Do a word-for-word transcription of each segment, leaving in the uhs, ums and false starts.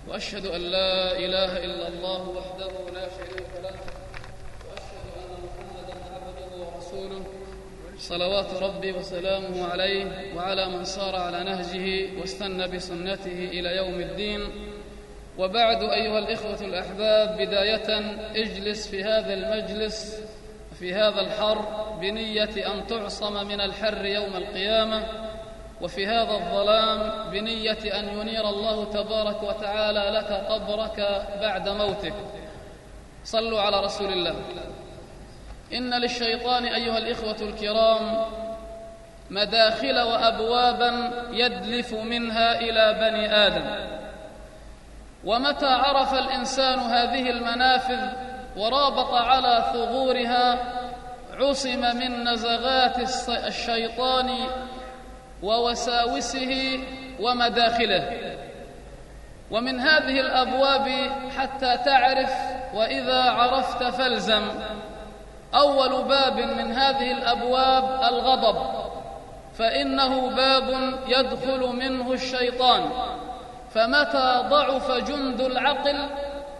وأشهد أن لا إله إلا الله وحده لا شريك له، وأشهد أن محمدًا عبده ورسوله صلوات ربي وسلامه عليه وعلى من صار على نهجه واستنى بسنته إلى يوم الدين. وبعد، أيها الإخوة الأحباب، بداية اجلس في هذا المجلس في هذا الحر بنية أن تعصم من الحر يوم القيامة، وفي هذا الظلام بنية أن ينير الله تبارك وتعالى لك قبرك بعد موتك. صلوا على رسول الله. إن للشيطان أيها الإخوة الكرام مداخل وأبوابا يدلف منها إلى بني آدم، ومتى عرف الإنسان هذه المنافذ ورابط على ثغورها عصم من نزغات الشيطان ووساوسه ومداخله. ومن هذه الأبواب حتى تعرف، وإذا عرفت فالزم، أول باب من هذه الأبواب الغضب، فإنه باب يدخل منه الشيطان. فمتى ضعف جند العقل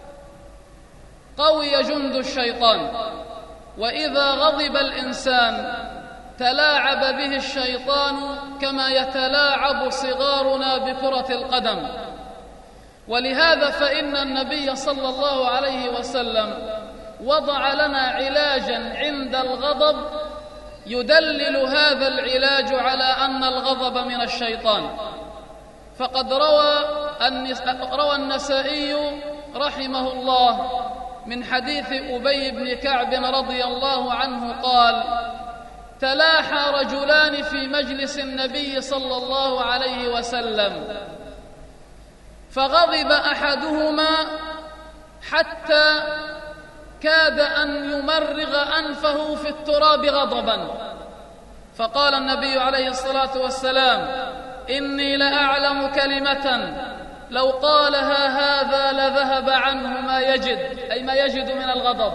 قوي جند الشيطان، وإذا غضب الإنسان تلاعب به الشيطان كما يتلاعب صغارنا بكرة القدم. ولهذا فإن النبي صلى الله عليه وسلم وضع لنا علاجا عند الغضب يدلل هذا العلاج على أن الغضب من الشيطان. فقد روى روى النسائي رحمه الله من حديث أبي بن كعب رضي الله عنه قال: تلاحى رجلان في مجلس النبي صلى الله عليه وسلم، فغضب أحدهما حتى كاد أن يمرغ أنفه في التراب غضبا، فقال النبي عليه الصلاة والسلام: إني لأعلم كلمة لو قالها هذا لذهب عنه ما يجد، أي ما يجد من الغضب.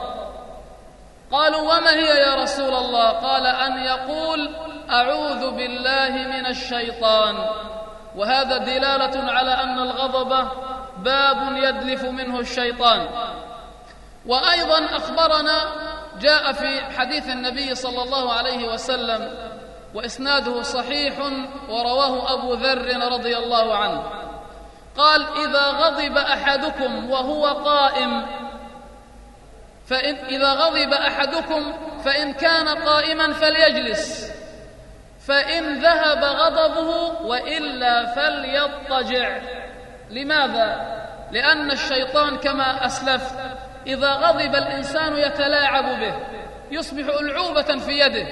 قالوا: وما هي يا رسول الله؟ قال: أن يقول أعوذ بالله من الشيطان. وهذا دلالة على أن الغضب باب يدلف منه الشيطان. وأيضا أخبرنا، جاء في حديث النبي صلى الله عليه وسلم وإسناده صحيح ورواه أبو ذر رضي الله عنه، قال: إذا غضب أحدكم وهو قائم فإن إذا غضب أحدكم فإن كان قائما فليجلس، فإن ذهب غضبه وإلا فليضطجع. لماذا؟ لأن الشيطان كما أسلفت إذا غضب الإنسان يتلاعب به، يصبح ألعوبة في يده.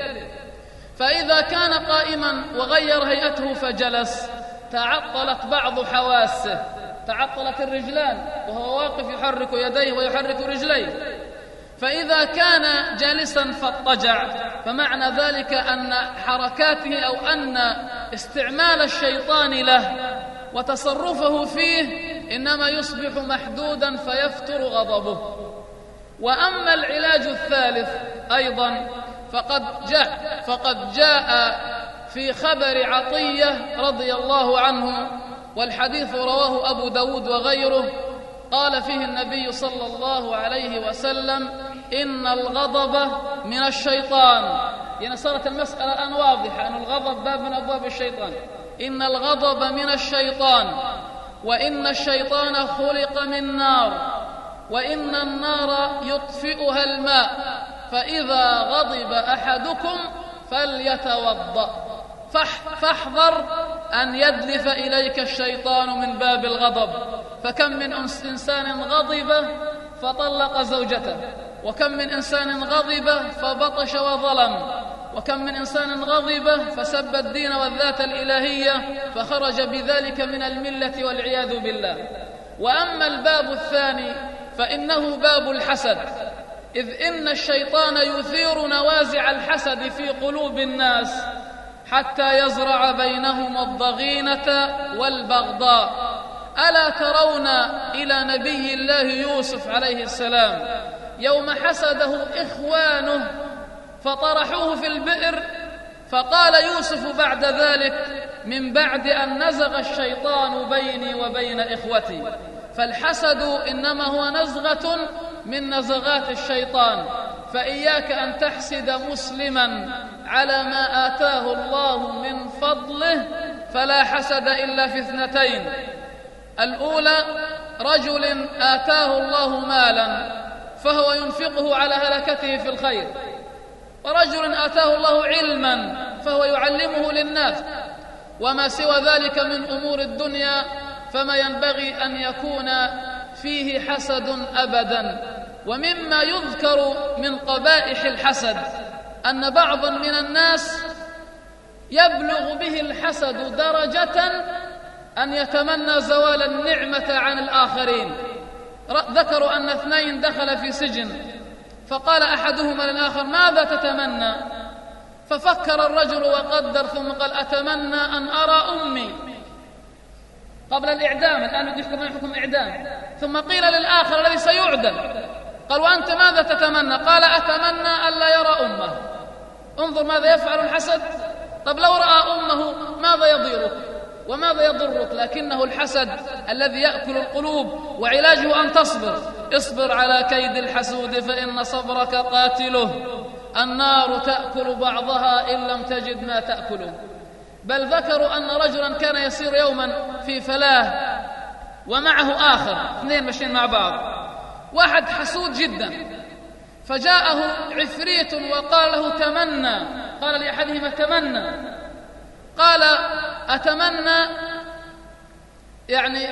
فإذا كان قائما وغير هيئته فجلس تعطلت بعض حواسه، تعطلت الرجلان وهو واقف يحرك يديه ويحرك رجليه. فإذا كان جالسا فاضطجع، فمعنى ذلك أن حركاته أو أن استعمال الشيطان له وتصرفه فيه إنما يصبح محدودا فيفتر غضبه. وأما العلاج الثالث أيضا فقد جاء فقد جاء في خبر عطية رضي الله عنه، والحديث رواه أبو داود وغيره، قال فيه النبي صلى الله عليه وسلم: إن الغضب من الشيطان. يعني صارت المسألة الآن واضحة أن الغضب باب من أبواب الشيطان. إن الغضب من الشيطان، وإن الشيطان خلق من نار، وإن النار يطفئها الماء، فإذا غضب أحدكم فليتوضأ. فاحذر أن يدلف إليك الشيطان من باب الغضب. فكم من إنسان غضب فطلق زوجته، وكم من إنسان غضب فبطش وظلم، وكم من إنسان غضب فسب الدين والذات الإلهية فخرج بذلك من الملة والعياذ بالله. وأما الباب الثاني فإنه باب الحسد، إذ إن الشيطان يثير نوازع الحسد في قلوب الناس حتى يزرع بينهم الضغينة والبغضاء. ألا ترون إلى نبي الله يوسف عليه السلام يوم حسده إخوانه فطرحوه في البئر، فقال يوسف بعد ذلك: من بعد أن نزغ الشيطان بيني وبين إخوتي. فالحسد إنما هو نزغة من نزغات الشيطان، فإياك أن تحسد مسلما على ما آتاه الله من فضله، فلا حسد إلا في اثنتين: الأولى رجل آتاه الله مالا فهو ينفقه على هلكته في الخير، ورجل آتاه الله علما فهو يعلمه للناس، وما سوى ذلك من أمور الدنيا فما ينبغي أن يكون فيه حسد أبدا. ومما يذكر من قبائح الحسد أن بعضا من الناس يبلغ به الحسد درجة أن يتمنى زوال النعمة عن الآخرين. ذكروا أن اثنين دخل في سجن، فقال أحدهما للآخر: ماذا تتمنى؟ ففكر الرجل وقدر، ثم قال: أتمنى أن أرى أمي قبل الإعدام، الآن يحكم حكم إعدام. ثم قيل للآخر الذي سيعدم، قال: وأنت ماذا تتمنى؟ قال: أتمنى ألا يرى أمه. انظر ماذا يفعل الحسد. طب لو رأى أمه ماذا يضيرك وماذا يضرك؟ لكنه الحسد الذي يأكل القلوب، وعلاجه أن تصبر. اصبر على كيد الحسود فإن صبرك قاتله، النار تأكل بعضها إن لم تجد ما تأكله. بل ذكروا أن رجلا كان يسير يوما في فلاة ومعه آخر، اثنين ماشيين مع بعض، واحد حسود جدا، فجاءه عفريت وقال له: تمنى. قال لأحدهما: تمنى. قال: أتمنى، يعني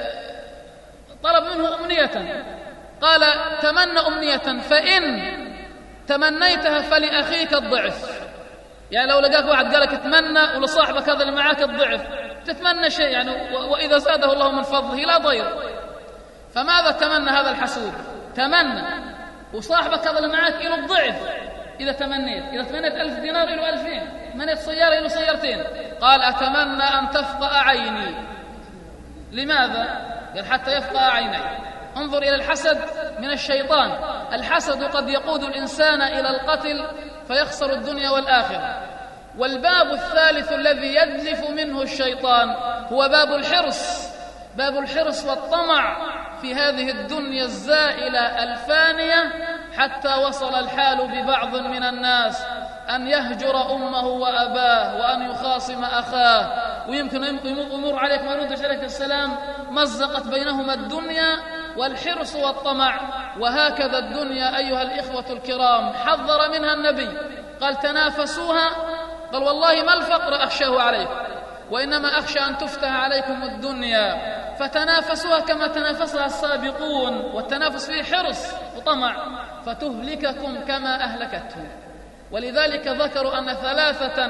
طلب منه أمنية. قال: تمنى أمنية، فإن تمنيتها فلأخيك الضعف. يعني لو لقاك واحد قالك اتمنى ولصاحبك هذا اللي معاك الضعف، تتمنى شيء يعني، وإذا زاده الله من فضله لا ضير. فماذا تمنى هذا الحسود؟ تمنى وصاحبك هذا اللي معاك له الضعف. إذا تمنيت إذا تمنيت ألف دينار له ألفين، تمنيت سيارة له سيارتين. قال: أتمنى أن تفقأ عيني. لماذا؟ قال: حتى يفقأ عيني. انظر إلى الحسد من الشيطان. الحسد قد يقود الإنسان إلى القتل فيخسر الدنيا والآخرة. والباب الثالث الذي يدلف منه الشيطان هو باب الحرص، باب الحرص والطمع في هذه الدنيا الزائلة الفانية، حتى وصل الحال ببعض من الناس أن يهجر أمه وأباه وأن يخاصم أخاه، ويمكن يمر عليك ما يرد عليك السلام. مزقت بينهما الدنيا والحرص والطمع. وهكذا الدنيا أيها الإخوة الكرام حذر منها النبي، قال: تنافسوها. قال: والله ما الفقر أخشاه عليكم، وإنما أخشى أن تفتح عليكم الدنيا، فتنافسوها كما تنافسها السابقون. والتنافس فيه حرص وطمع، فتهلككم كما أهلكتهم. ولذلك ذكروا أن ثلاثة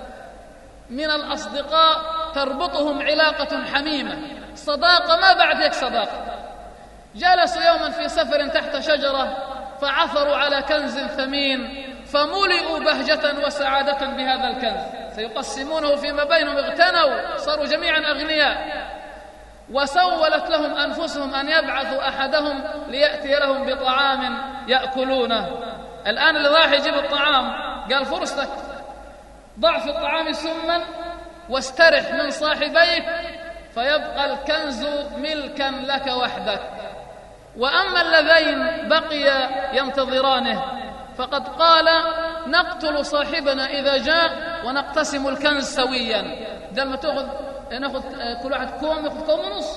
من الأصدقاء تربطهم علاقة حميمة، صداقة ما بعد هيك صداقة. جلسوا يوما في سفر تحت شجرة فعثروا على كنز ثمين، فملئوا بهجة وسعادة بهذا الكنز، سيقسمونه فيما بينهم. اغتنوا، صاروا جميعا أغنياء. وسولت لهم أنفسهم أن يبعثوا أحدهم ليأتي لهم بطعام يأكلونه. الآن اللي راح يجيب الطعام قال: فرصتك، ضع في الطعام سما واسترح من صاحبيك، فيبقى الكنز ملكا لك وحدك. وأما اللذين بقي ينتظرانه فقد قال: نقتل صاحبنا إذا جاء ونقتسم الكنز سويا. ده لما تأخذ نأخذ كل واحد كوم، يأخذ كوم ونص.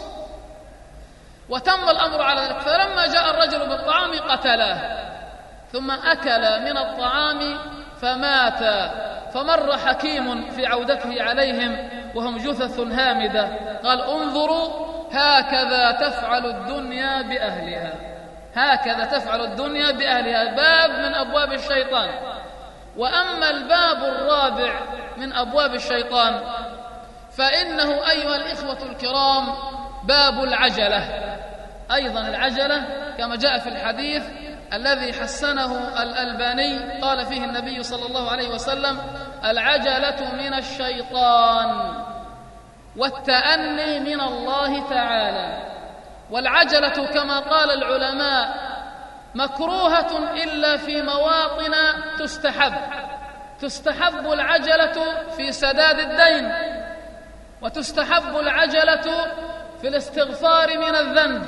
وتم الأمر على ذلك. فلما جاء الرجل بالطعام قتله، ثم أكل من الطعام فمات. فمر حكيم في عودته عليهم وهم جثث هامدة، قال: انظروا، هكذا تفعل الدنيا بأهلها، هكذا تفعل الدنيا بأهلها. باب من أبواب الشيطان. وأما الباب الرابع من أبواب الشيطان فإنه أيها الإخوة الكرام باب العجلة. أيضا العجلة كما جاء في الحديث الذي حسنه الألباني، قال فيه النبي صلى الله عليه وسلم: العجلة من الشيطان والتأني من الله تعالى. والعجلة كما قال العلماء مكروهة إلا في مواطن تستحب. تستحب العجلة في سداد الدين، وتستحب العجلة في الاستغفار من الذنب.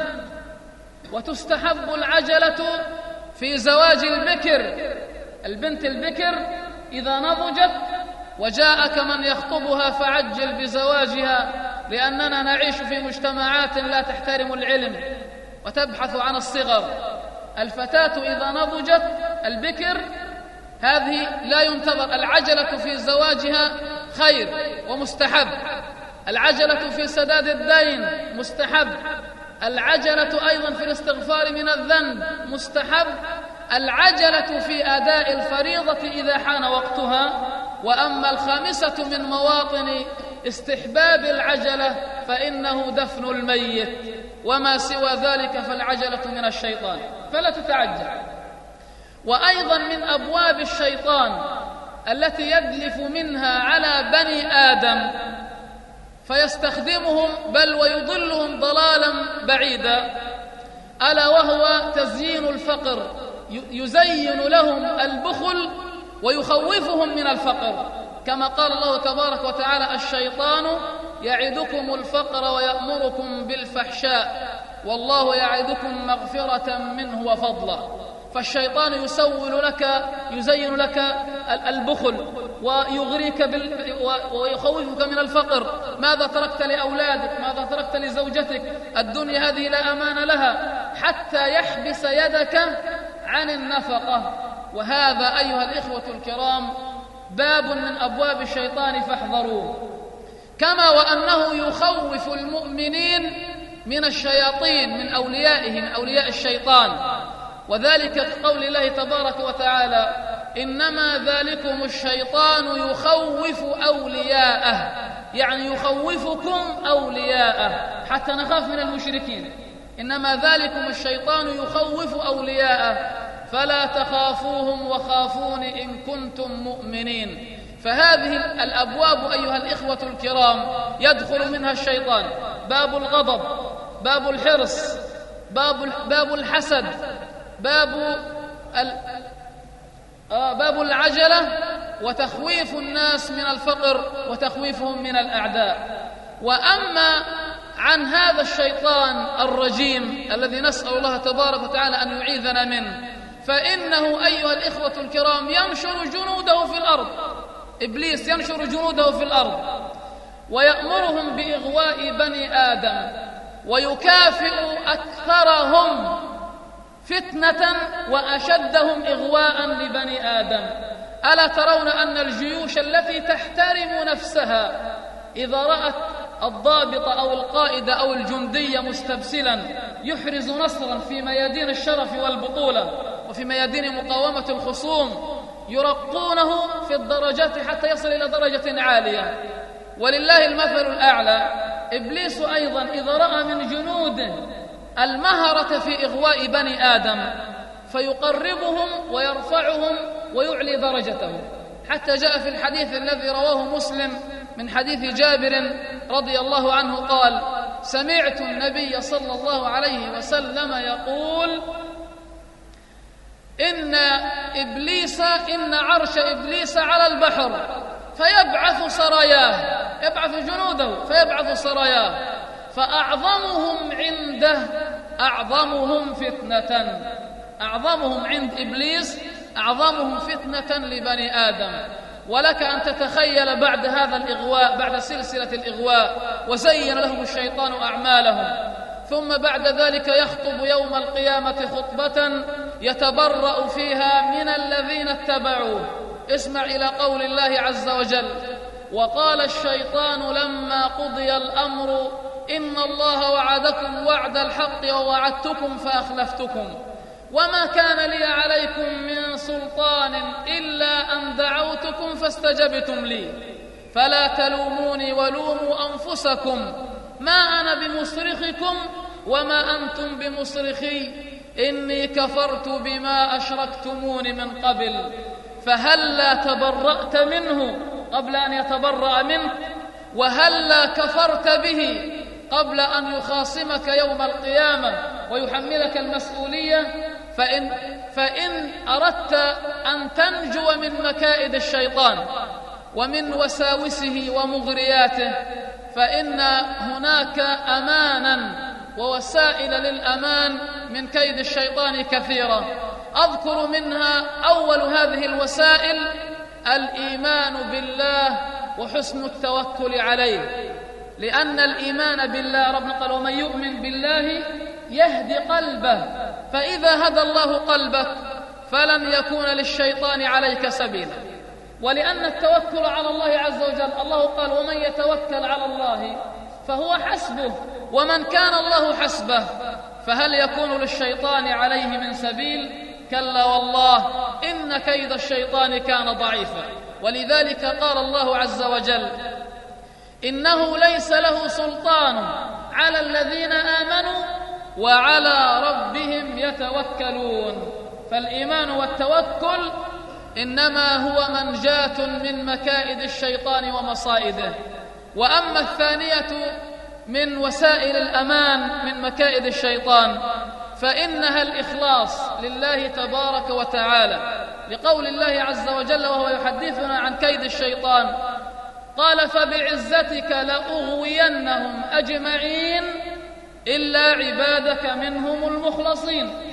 وتستحب العجلة في زواج البكر، البنت البكر إذا نضجت وجاءك من يخطبها فعجل بزواجها، لأننا نعيش في مجتمعات لا تحترم العلم وتبحث عن الصغر. الفتاة إذا نضجت البكر هذه لا ينتظر، العجلة في زواجها خير ومستحب، العجلة في سداد الدين مستحب، العجلة أيضا في الاستغفار من الذنب مستحب، العجلة في أداء الفريضة إذا حان وقتها. وأما الخامسة من مواطن استحباب العجلة فإنه دفن الميت، وما سوى ذلك فالعجلة من الشيطان فلا تتعجل. وأيضا من أبواب الشيطان التي يدلف منها على بني آدم فيستخدمهم بل ويضلهم ضلالا بعيدا، ألا وهو تزيين الفقر، يزين لهم البخل ويخوفهم من الفقر، كما قال الله تبارك وتعالى: الشيطان يعدكم الفقر ويأمركم بالفحشاء والله يعدكم مغفرة منه وفضلا. فالشيطان يسول لك، يزين لك البخل ويغريك بال... ويخوفك من الفقر. ماذا تركت لأولادك؟ ماذا تركت لزوجتك؟ الدنيا هذه لا أمان لها، حتى يحبس يدك عن النفقة. وهذا أيها الإخوة الكرام باب من أبواب الشيطان فاحذروه. كما وأنه يخوف المؤمنين من الشياطين، من أوليائه، من أولياء الشيطان، وذلك كقول الله تبارك وتعالى: إنما ذلكم الشيطان يخوف أولياءه، يعني يخوفكم أولياءه حتى نخاف من المشركين. إنما ذلكم الشيطان يخوف أولياءه فلا تخافوهم وخافون إن كنتم مؤمنين. فهذه الأبواب أيها الإخوة الكرام يدخل منها الشيطان: باب الغضب، باب الحرص، باب باب الحسد، باب ال... آه باب العجلة، وتخويف الناس من الفقر وتخويفهم من الأعداء. وأما عن هذا الشيطان الرجيم الذي نسأل الله تبارك وتعالى أن يعيذنا منه، فإنه أيها الإخوة الكرام ينشر جنوده في الأرض. إبليس ينشر جنوده في الأرض ويأمرهم بإغواء بني آدم، ويكافئ أكثرهم فتنة وأشدهم إغواء لبني آدم. ألا ترون أن الجيوش التي تحترم نفسها إذا رأت الضابط أو القائد أو الجندي مستبسلا يحرز نصرا في ميادين الشرف والبطولة وفي ميادين مقاومة الخصوم، يرقونه في الدرجات حتى يصل إلى درجة عالية، ولله المثل الأعلى. إبليس أيضا إذا رأى من جنوده المهرة في إغواء بني آدم فيقربهم ويرفعهم ويعلي درجتهم، حتى جاء في الحديث الذي رواه مسلم من حديث جابر رضي الله عنه قال: سمعت النبي صلى الله عليه وسلم يقول: إن إبليس إن عرش إبليس على البحر فيبعث سراياه، يبعث جنوده فيبعث سراياه، فأعظمهم عنده أعظمهم فتنة، أعظمهم عند إبليس أعظمهم فتنة لبني آدم. ولك أن تتخيل بعد هذا الإغواء، بعد سلسلة الإغواء وزين لهم الشيطان أعمالهم، ثم بعد ذلك يخطب يوم القيامة خطبة يتبرأ فيها من الذين اتبعوه. اسمع إلى قول الله عز وجل: وقال الشيطان لما قضي الأمر إن الله وعدكم وعد الحق ووعدتكم فأخلفتكم وما كان لي عليكم من سلطان إلا أن دعوتكم فاستجبتم لي فلا تلوموني ولوموا أنفسكم ما أنا بمصرخكم وما أنتم بمصرخي إني كفرت بما أشركتمون من قبل فهلا تبرأت منه قبل أن يتبرأ منك وهلا كفرت به قبل أن يخاصمك يوم القيامة ويحملك المسؤولية. فإن, فإن أردت أن تنجو من مكائد الشيطان ومن وساوسه ومغرياته فإن هناك أمانا ووسائل للأمان من كيد الشيطان كثيرة. أذكر منها أول هذه الوسائل الإيمان بالله وحسن التوكل عليه، لأن الإيمان بالله ربنا قال ومن يؤمن بالله يهدي قلبه، فإذا هدى الله قلبك فلن يكون للشيطان عليك سبيلا. ولأن التوكل على الله عز وجل، الله قال ومن يتوكل على الله فهو حسبه، ومن كان الله حسبه فهل يكون للشيطان عليه من سبيل؟ كلا والله إن كيد الشيطان كان ضعيفا. ولذلك قال الله عز وجل إنه ليس له سلطان على الذين آمنوا وعلى ربهم يتوكلون. فالإيمان والتوكل إنما هو منجاة من مكائد الشيطان ومصائده. وأما الثانية من وسائل الأمان من مكائد الشيطان فإنها الإخلاص لله تبارك وتعالى، لقول الله عز وجل وهو يحدثنا عن كيد الشيطان قال فبعزتك لأغوينهم أجمعين إلا عبادك منهم المخلصين.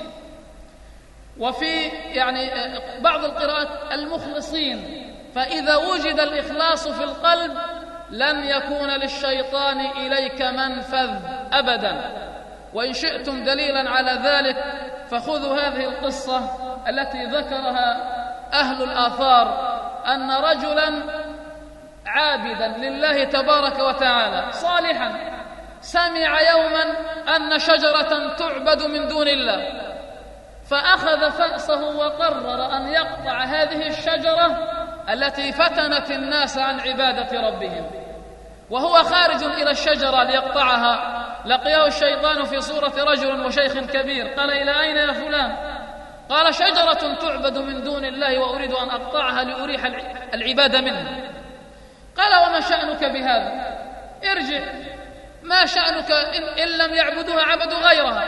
وفي يعني بعض القراءات المخلصين، فإذا وجد الإخلاص في القلب لن يكون للشيطان إليك منفذ أبدا. وإن شئتم دليلا على ذلك فخذوا هذه القصة التي ذكرها أهل الآثار، أن رجلا عابدا لله تبارك وتعالى صالحا سمع يوما أن شجرة تعبد من دون الله، فأخذ فأسه وقرر أن يقطع هذه الشجرة التي فتنت الناس عن عبادة ربهم. وهو خارج إلى الشجرة ليقطعها لقيه الشيطان في صورة رجل وشيخ كبير، قال إلى أين يا فلان؟ قال شجرة تعبد من دون الله وأريد أن أقطعها لأريح العبادة منها. قال وما شأنك بهذا؟ ارجع، ما شأنك إن, إن لم يعبدوها عبدوا غيرها.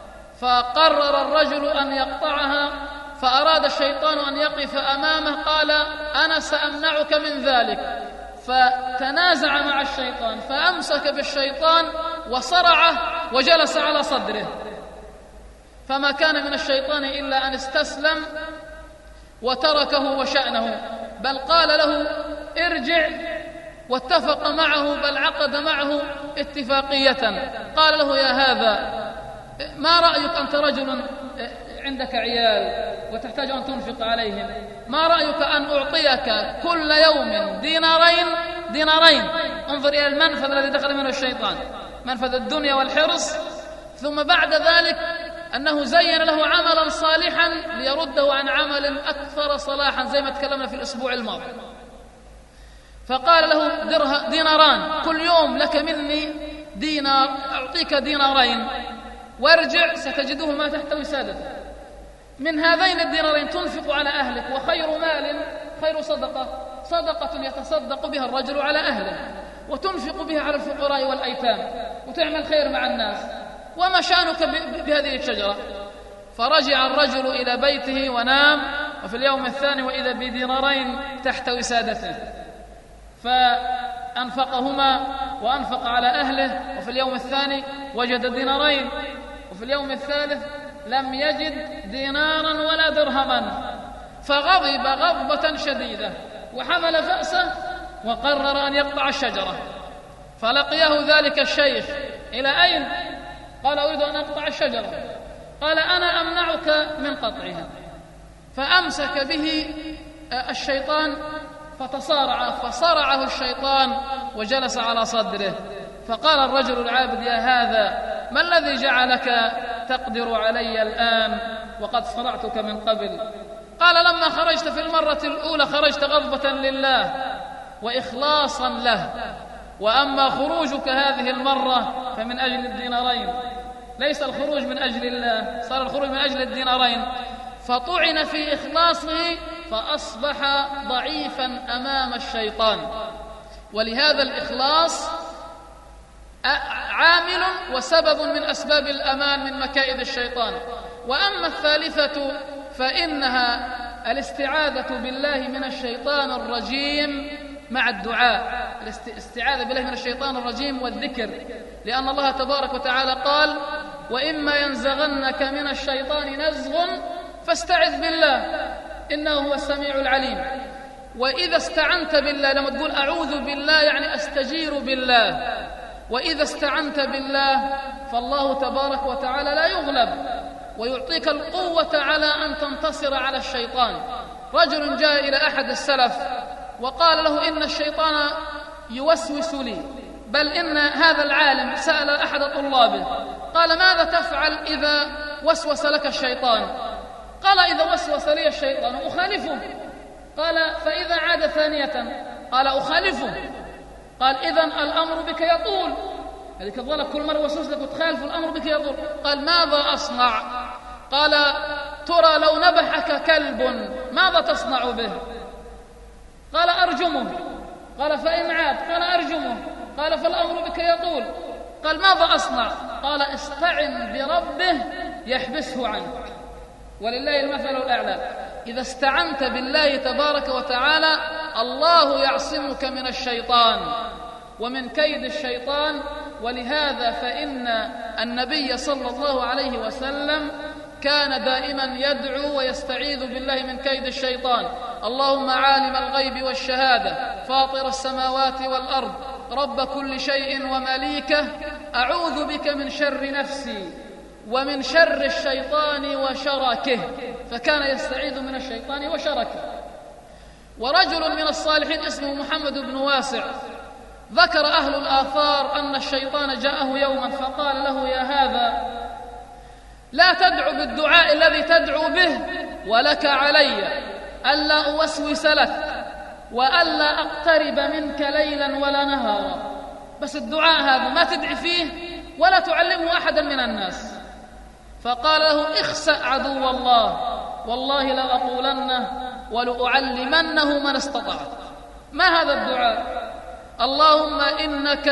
فقرر الرجل أن يقطعها، فأراد الشيطان أن يقف أمامه، قال أنا سأمنعك من ذلك. فتنازع مع الشيطان فأمسك بالشيطان وصرعه وجلس على صدره، فما كان من الشيطان إلا أن استسلم وتركه وشأنه، بل قال له ارجع، واتفق معه بل عقد معه اتفاقية. قال له يا هذا ما رأيك أنت رجل عندك عيال وتحتاج أن تنفق عليهم، ما رأيك أن أعطيك كل يوم دينارين دينارين انظر إلى المنفذ الذي دخل منه الشيطان، منفذ الدنيا والحرص. ثم بعد ذلك أنه زين له عملا صالحا ليرده عن عمل أكثر صلاحا، زي ما تكلمنا في الأسبوع الماضي. فقال له درها ديناران، كل يوم لك مني دينار، أعطيك دينارين وارجع ستجده ما تحت وسادته. من هذين الدينارين تنفق على أهلك، وخير مال خير صدقة صدقة يتصدق بها الرجل على أهله، وتنفق بها على الفقراء والأيتام، وتعمل خير مع الناس. وما شأنك بهذه الشجرة؟ فرجع الرجل إلى بيته ونام، وفي اليوم الثاني وإذا بدينارين تحت وسادته، فأنفقهما وأنفق على أهله، وفي اليوم الثاني وجد دينارين، وفي اليوم الثالث لم يجد دينارا ولا درهما، فغضب غضبة شديدة وحمل فأسه وقرر أن يقطع الشجرة. فلقيه ذلك الشيخ إلى أين؟ قال أريد أن أقطع الشجرة. قال أنا أمنعك من قطعها. فأمسك به الشيطان فتصارع، فصرعه الشيطان وجلس على صدره. فقال الرجل العابد يا هذا ما الذي جعلك تقدر علي الآن وقد صرعتك من قبل؟ قال لما خرجت في المرة الأولى خرجت غضبة لله وإخلاصا له، وأما خروجك هذه المرة فمن أجل الدينارين، ليس الخروج من أجل الله، صار الخروج من أجل الدينارين. فطعن في إخلاصه فأصبح ضعيفا أمام الشيطان. ولهذا الإخلاص عامل وسبب من أسباب الأمان من مكائد الشيطان. وأما الثالثة فإنها الاستعاذة بالله من الشيطان الرجيم مع الدعاء. الاستعاذة بالله من الشيطان الرجيم والذكر، لأن الله تبارك وتعالى قال: وإما ينزغنك من الشيطان نزغ فاستعذ بالله إنه هو السميع العليم. وإذا استعنت بالله، لما تقول أعوذ بالله يعني أستجير بالله، وإذا استعنت بالله فالله تبارك وتعالى لا يغلب ويعطيك القوة على أن تنتصر على الشيطان. رجل جاء إلى أحد السلف وقال له: إن الشيطان يوسوس لي، بل إن هذا العالم سأل أحد طلابه قال: ماذا تفعل إذا وسوس لك الشيطان؟ قال: إذا وسوس لي الشيطان أخالفه. قال: فإذا عاد ثانية؟ قال: أخالفه. قال: إذن الأمر بك يطول، هذه كذلك كل مرة وسوس لك وتخالف الأمر بك يطول. قال: ماذا أصنع؟ قال: ترى لو نبحك كلب ماذا تصنع به؟ قال: أرجمه. قال: فإن عاد؟ قال: أرجمه. قال: فالأمر بك يطول. قال: ماذا أصنع؟ قال: استعن بربه يحبسه عنك، ولله المثل الأعلى. إذا استعنت بالله تبارك وتعالى الله يعصمك من الشيطان ومن كيد الشيطان. ولهذا فإن النبي صلى الله عليه وسلم كان دائما يدعو ويستعيذ بالله من كيد الشيطان: اللهم عالم الغيب والشهادة فاطر السماوات والأرض رب كل شيء ومليكه، أعوذ بك من شر نفسي ومن شر الشيطان وشركه. فكان يستعيذ من الشيطان وشركه. ورجل من الصالحين اسمه محمد بن واسع ذكر أهل الآثار أن الشيطان جاءه يوما فقال له: يا هذا، لا تدعو بالدعاء الذي تدعو به، ولك علي ألا أوسوس لك وألا أقترب منك ليلا ولا نهارا. بس الدعاء هذا ما تدعي فيه ولا تعلمه أحدا من الناس. فقال له: اخسأ عدو الله، والله لأقولنه ولأعلمنه من استطعت. ما هذا الدعاء؟ اللهم إنك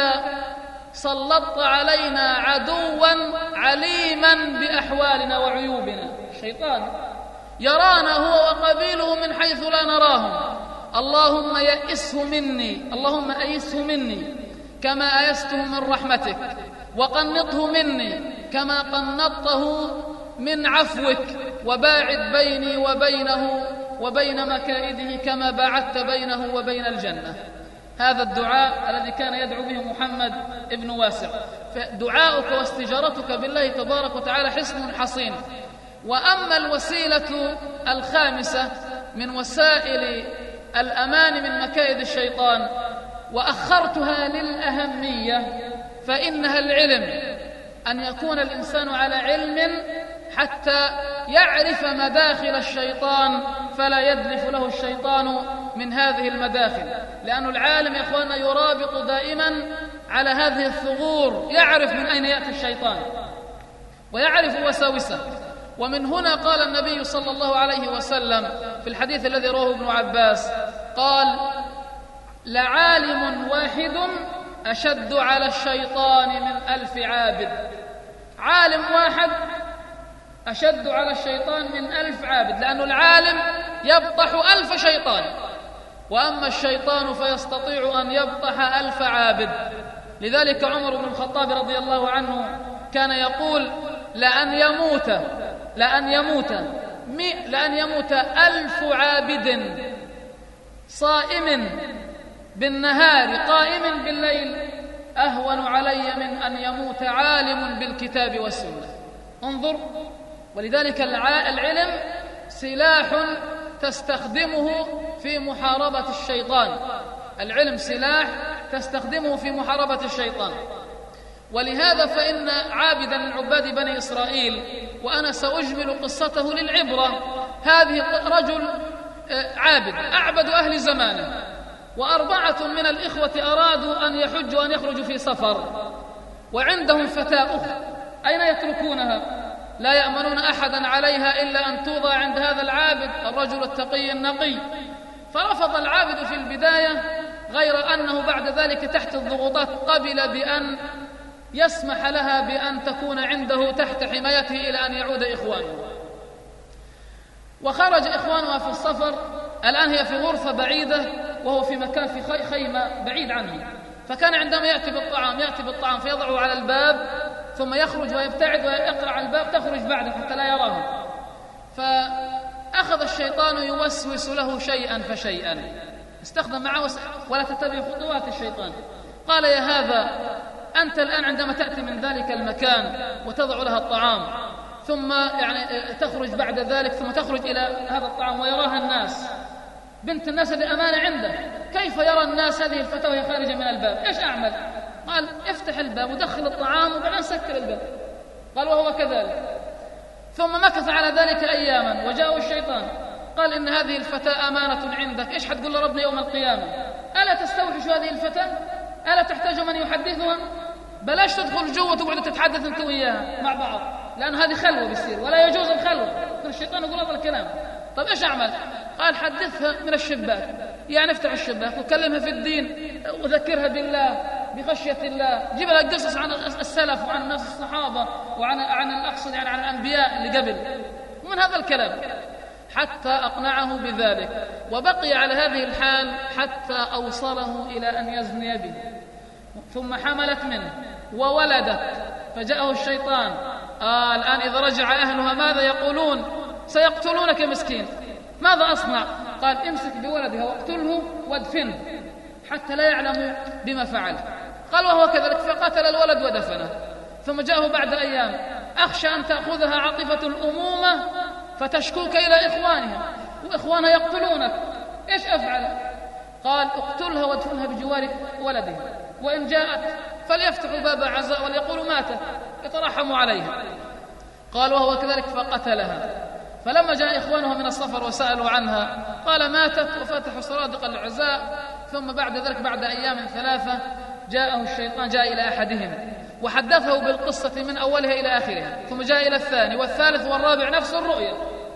سلطت علينا عدوا عليما بأحوالنا وعيوبنا، الشيطان يرانا هو وقبيله من حيث لا نراهم. اللهم يئسه مني، اللهم أيسه مني كما أيسته من رحمتك، وقنطه مني كما قنطته من عفوك، وباعد بيني وبينه وبين مكائده كما باعدت بينه وبين الجنة. هذا الدعاء الذي كان يدعو به محمد ابن واسع. فدعاؤك واستجارتك بالله تبارك وتعالى حصن حصين. وأما الوسيلة الخامسة من وسائل الأمان من مكائد الشيطان وأخرتها للأهمية فإنها العلم، أن يكون الإنسان على علم حتى يعرف مداخل الشيطان فلا يدلف له الشيطان من هذه المداخل. لأن العالم يا أخوانا يرابط دائما على هذه الثغور، يعرف من أين يأتي الشيطان ويعرف وساوسه. ومن هنا قال النبي صلى الله عليه وسلم في الحديث الذي رواه ابن عباس قال: لعالم واحد أشد على الشيطان من ألف عابد. عالم واحد أشد على الشيطان من ألف عابد، لأن العالم يبطح ألف شيطان، وأما الشيطان فيستطيع أن يبطح ألف عابد. لذلك عمر بن الخطاب رضي الله عنه كان يقول: لأن يموت لأن يموت لأن يموت ألف عابد صائم بالنهار قائم بالليل أهون علي من أن يموت عالم بالكتاب والسنة. انظر. ولذلك العلم سلاح تستخدمه في محاربة الشيطان، العلم سلاح تستخدمه في محاربة الشيطان. ولهذا فإن عابدا من عباد بني إسرائيل، وأنا سأجمل قصته للعبرة، هذه رجل عابد أعبد أهل زمانه، وأربعة من الإخوة أرادوا أن يحجوا أن يخرجوا في سفر، وعندهم فتاة أخرى، أين يتركونها؟ لا يأمنون أحدا عليها إلا أن توضع عند هذا العابد الرجل التقي النقي. فرفض العابد في البداية، غير أنه بعد ذلك تحت الضغوطات قبل بأن يسمح لها بأن تكون عنده تحت حمايته إلى أن يعود إخوانه. وخرج إخوانها في السفر، الآن هي في غرفة بعيدة وهو في مكان في خيمة بعيد عنه، فكان عندما يأتي بالطعام يأتي بالطعام فيضعه على الباب ثم يخرج ويبتعد ويقرع الباب تخرج بعده حتى لا يراه. فأخذ الشيطان يوسوس له شيئا فشيئا، استخدم معه ولا تتبع خطوات الشيطان. قال يا هذا أنت الآن عندما تأتي من ذلك المكان وتضع لها الطعام ثم يعني تخرج بعد ذلك ثم تخرج إلى هذا الطعام ويراها الناس، بنت الناس هذه أمانة عنده، كيف يرى الناس هذه الفتاة وهي خارجة من الباب؟ إيش أعمل؟ قال افتح الباب ودخل الطعام وبعدين سكر الباب. قال وهو كذلك. ثم مكث على ذلك أياما وجاءه الشيطان قال إن هذه الفتاة أمانة عندك، إيش حتقول لربنا يوم القيامة؟ ألا تستوحش هذه الفتاة؟ ألا تحتاج من يحدثها؟ بلاش تدخل جوا وتقعد تتحدث أنت وياها مع بعض، لأن هذه خلوة بيصير ولا يجوز الخلوة. الشيطان يقول هذا الكلام. طيب إيش أعمل؟ قال حدثها من الشباك، يعني افتح الشباك وكلمها في الدين وذكرها بالله بخشية الله، جيب لها قصص عن السلف وعن الناس الصحابة وعن عن الأقصد يعني عن الأنبياء اللي قبل ومن هذا الكلام، حتى أقنعه بذلك. وبقي على هذه الحال حتى أوصله إلى أن يزني به، ثم حملت منه وولدت، فجاءه الشيطان آه الآن إذا رجع أهلها ماذا يقولون؟ سيقتلونك مسكين، ماذا أصنع؟ قال امسك بولدها واقتله وادفنه حتى لا يعلم بما فعل. قال وهو كذلك، فقتل الولد ودفنه. ثم جاءه بعد أيام أخشى أن تأخذها عاطفة الأمومة فتشكوك إلى إخوانها وإخوانها يقتلونك، إيش أفعل؟ قال اقتلها وادفنها بجوار ولدها، وإن جاءت فليفتحوا باب عزاء وليقولوا ماتت يترحموا عليها. قال وهو كذلك فقتلها. فلما جاء إخوانها من السفر وسألوا عنها قال ماتت، وفتحوا صرادق العزاء. ثم بعد ذلك بعد أيام ثلاثة جاءه الشيطان، جاء إلى أحدهم وحدثه بالقصة من أولها إلى آخرها، ثم جاء إلى الثاني والثالث والرابع نفس الرؤيا.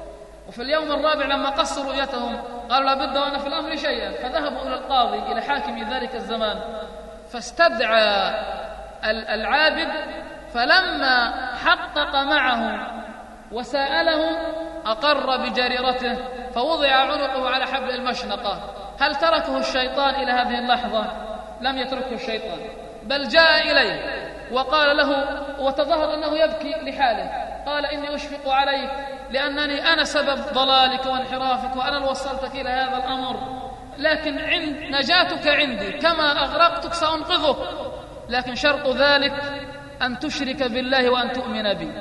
وفي اليوم الرابع لما قصوا رؤيتهم قالوا لابد وأنا في الأمر شيئا، فذهبوا إلى القاضي إلى حاكم ذلك الزمان فاستدعى العابد، فلما حقق معه وسأله أقر بجريرته، فوضع عنقه على حبل المشنقة. هل تركه الشيطان إلى هذه اللحظة؟ لم يتركه الشيطان، بل جاء إليه وقال له وتظاهر أنه يبكي لحاله، قال إني أشفق عليك لأنني أنا سبب ضلالك وانحرافك وأنا اللي وصلتك إلى هذا الأمر، لكن عند نجاتك عندي، كما أغرقتك سأنقذك، لكن شرط ذلك أن تشرك بالله وأن تؤمن بي.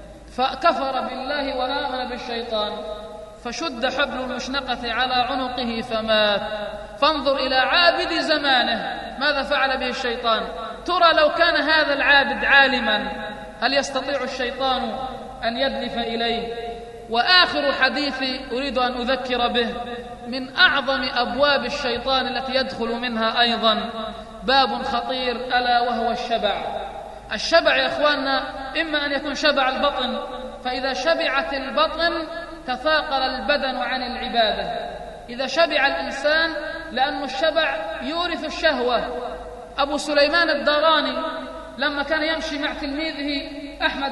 فكفر بالله وآمن بالشيطان، فشد حبل المشنقة على عنقه فمات. فانظر إلى عابد زمانه ماذا فعل به الشيطان. ترى لو كان هذا العابد عالما هل يستطيع الشيطان أن يدلف إليه؟ وآخر حديثي أريد أن أذكر به من أعظم أبواب الشيطان التي يدخل منها أيضا باب خطير، ألا وهو الشبع. الشبع يا إخواننا إما أن يكون شبع البطن، فإذا شبعت البطن تثاقل البدن عن العبادة. إذا شبع الإنسان، لأن الشبع يورث الشهوة. أبو سليمان الداراني لما كان يمشي مع تلميذه أحمد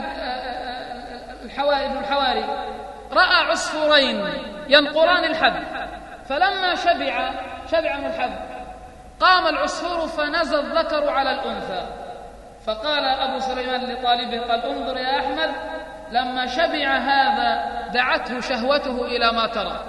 الحواري بن الحواري رأى عصفورين ينقران الحب، فلما شبع شبع من الحب قام العصفور فنزل الذكر على الأنثى، فقال أبو سليمان لطالبه قال انظر يا أحمد، لما شبع هذا دعته شهوته إلى ما ترى.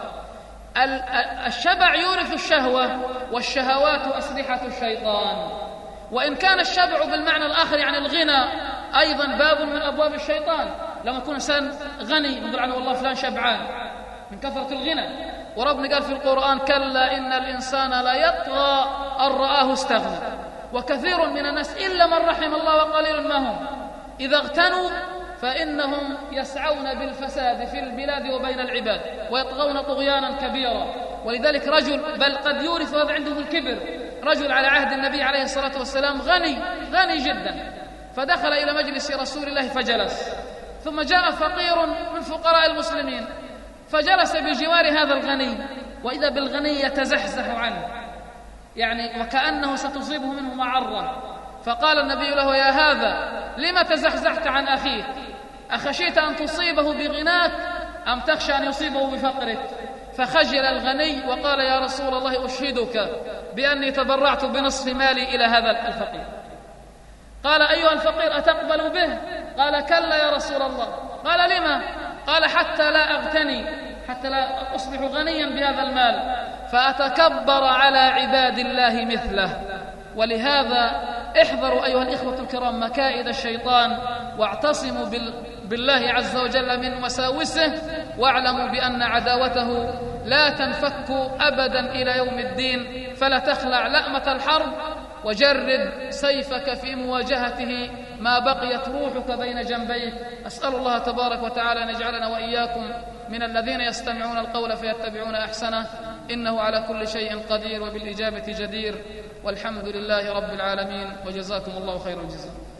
الشبع يورث الشهوة، والشهوات أسلحة الشيطان. وإن كان الشبع بالمعنى الآخر يعني الغنى أيضا باب من أبواب الشيطان. لما يكون إنسان غني نقول عنه والله فلان شبعان من كثرة الغنى، وربنا قال في القرآن كلا إن الإنسان لا يطغى أن رآه استغنى. وكثير من الناس إلا من رحم الله وقليل ما هم إذا اغتنوا فإنهم يسعون بالفساد في البلاد وبين العباد ويطغون طغيانا كبيرا. ولذلك رجل بل قد يورث هذا عنده الكبر، رجل على عهد النبي عليه الصلاة والسلام غني غني جدا، فدخل إلى مجلس رسول الله فجلس، ثم جاء فقير من فقراء المسلمين فجلس بجوار هذا الغني، وإذا بالغني يتزحزح عنه يعني وكأنه ستصيبه منه معرة. فقال النبي له يا هذا لما تزحزحت عن أخيك؟ أخشيت أن تصيبه بغناك أم تخشى أن يصيبه بفقرك؟ فخجل الغني وقال: يا رسول الله أشهدك بأني تبرعت بنصف مالي إلى هذا الفقير. قال: أيها الفقير أتقبل به؟ قال: كلا يا رسول الله. قال: لما؟ قال: حتى لا أغتني، حتى لا أصبح غنيا بهذا المال فأتكبر على عباد الله مثله. ولهذا احذروا أيها الإخوة الكرام مكائد الشيطان، واعتصموا بالله عز وجل من وساوسه، واعلموا بأن عداوته لا تنفك أبدا إلى يوم الدين. فلا تخلع لأمة الحرب، وجرد سيفك في مواجهته ما بقيت روحك بين جنبيك. أسأل الله تبارك وتعالى أن يجعلنا وإياكم من الذين يستمعون القول فيتبعون أحسنه، إنه على كل شيء قدير وبالإجابة جدير. والحمد لله رب العالمين، وجزاكم الله خير الجزاء.